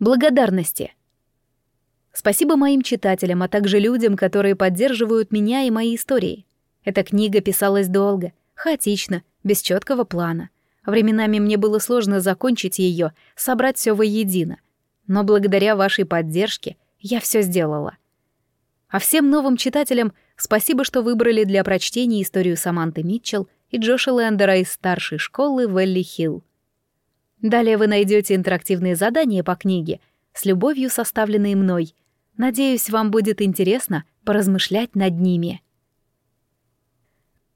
Благодарности. Спасибо моим читателям, а также людям, которые поддерживают меня и мои истории. Эта книга писалась долго, хаотично, без четкого плана. Временами мне было сложно закончить ее, собрать все воедино. Но благодаря вашей поддержке я все сделала. А всем новым читателям спасибо, что выбрали для прочтения историю Саманты Митчелл и Джоша Лендера из старшей школы Вэлли-Хилл. Далее вы найдете интерактивные задания по книге, с любовью составленные мной. Надеюсь, вам будет интересно поразмышлять над ними.